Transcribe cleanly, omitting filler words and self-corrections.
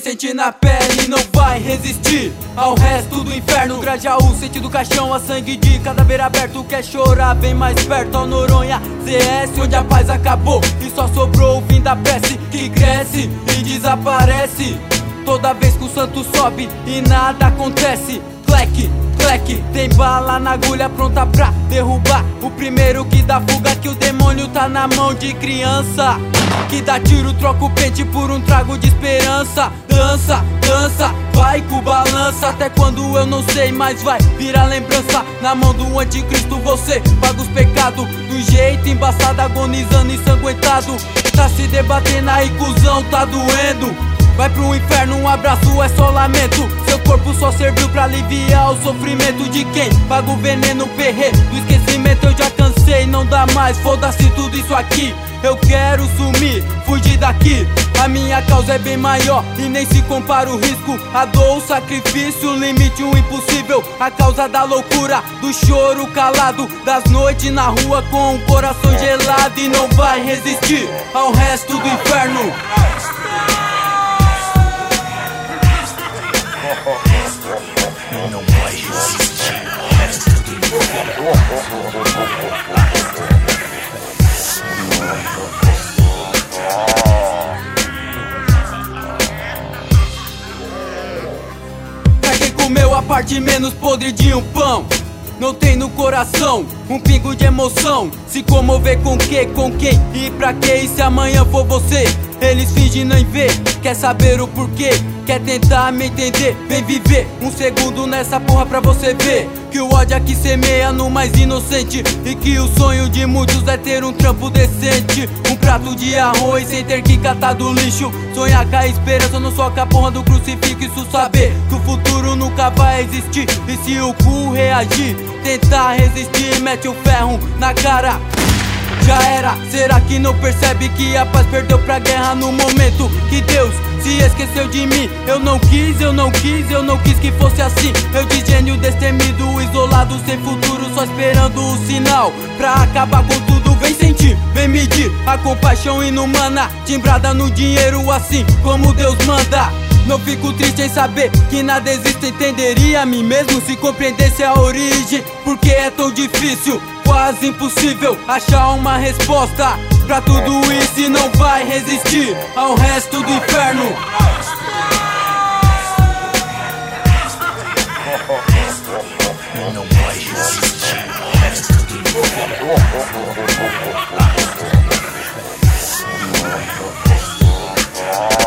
sente na pele, não vai resistir ao resto do inferno. Grajaú, sente do caixão, a sangue de cadáver aberto. Quer chorar, vem mais perto, ao Noronha CS, onde a paz acabou e só sobrou o fim da prece, que cresce e desaparece toda vez que o santo sobe e nada acontece. Cleque, cleque, tem bala na agulha pronta pra derrubar o primeiro que dá fuga, que o demônio tá na mão de criança, que dá tiro, troca o pente por um trago de esperança. Dança, dança, vai com balança, até quando eu não sei, mas vai virar lembrança. Na mão do anticristo você paga os pecados do jeito embaçado, agonizando, ensanguentado. Tá se debatendo aí, cuzão, tá doendo. Vai pro inferno, um abraço é só lamento. Seu corpo só serviu pra aliviar o sofrimento de quem paga o veneno, perre do esquecimento. Eu já cansei, não dá mais, foda-se tudo isso aqui. Eu quero sumir, fugir daqui. A minha causa é bem maior e nem se compara o risco. A dor, o sacrifício, o limite, o impossível. A causa da loucura, do choro calado, das noites na rua com o coração gelado. E não vai resistir ao resto do inferno. Não vai resistir ao resto do inferno. Pra quem comeu a parte menos podre de um pão, não tem no coração um pingo de emoção. Se comover com que, com quem e pra que? E se amanhã for você? Eles fingem nem ver, quer saber o porquê, quer tentar me entender. Vem viver um segundo nessa porra pra você ver que o ódio aqui semeia no mais inocente, e que o sonho de muitos é ter um trampo decente, um prato de arroz sem ter que catar do lixo. Sonhar com a esperança, não só com a porra do crucifixo. Saber que o futuro nunca vai existir, e se o cu reagir, tentar resistir, mete o ferro na cara. Já era, será que não percebe que a paz perdeu pra guerra no momento que Deus se esqueceu de mim? Eu não quis, eu não quis, eu não quis que fosse assim. Eu de gênio destemido, isolado, sem futuro, só esperando o sinal pra acabar com tudo. Vem sentir, vem medir a compaixão inumana, timbrada no dinheiro assim como Deus manda. Não fico triste em saber que nada existe, entenderia a mim mesmo se compreendesse a origem. Porque é tão difícil, quase impossível, achar uma resposta pra tudo isso. E não vai resistir ao resto do inferno. Não vai resistir ao resto do inferno.